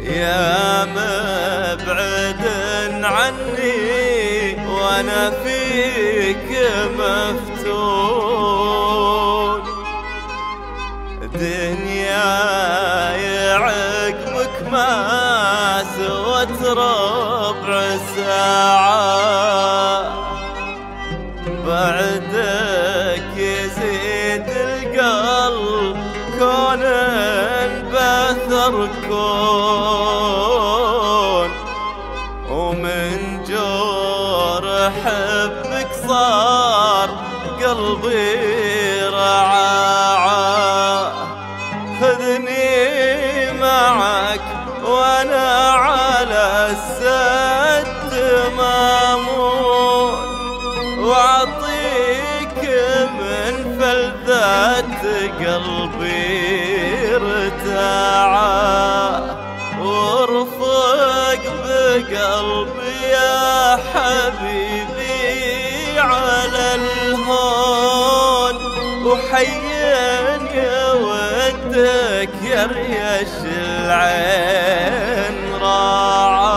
يا مبعد عني وانا فيك مفتون، دنياي عقبك ما سوت ربع ساعة، بعدك يزيد القلب كونا بثر كون، ومن جور حبك صار قلبي رعاعة. خذني معك وانا على السد مامون، واعطيك من فلذات قلبي ارتاعا، وارفق بقلبي يا حبيبي على الهون، وحيني ودك يريش العين راعا.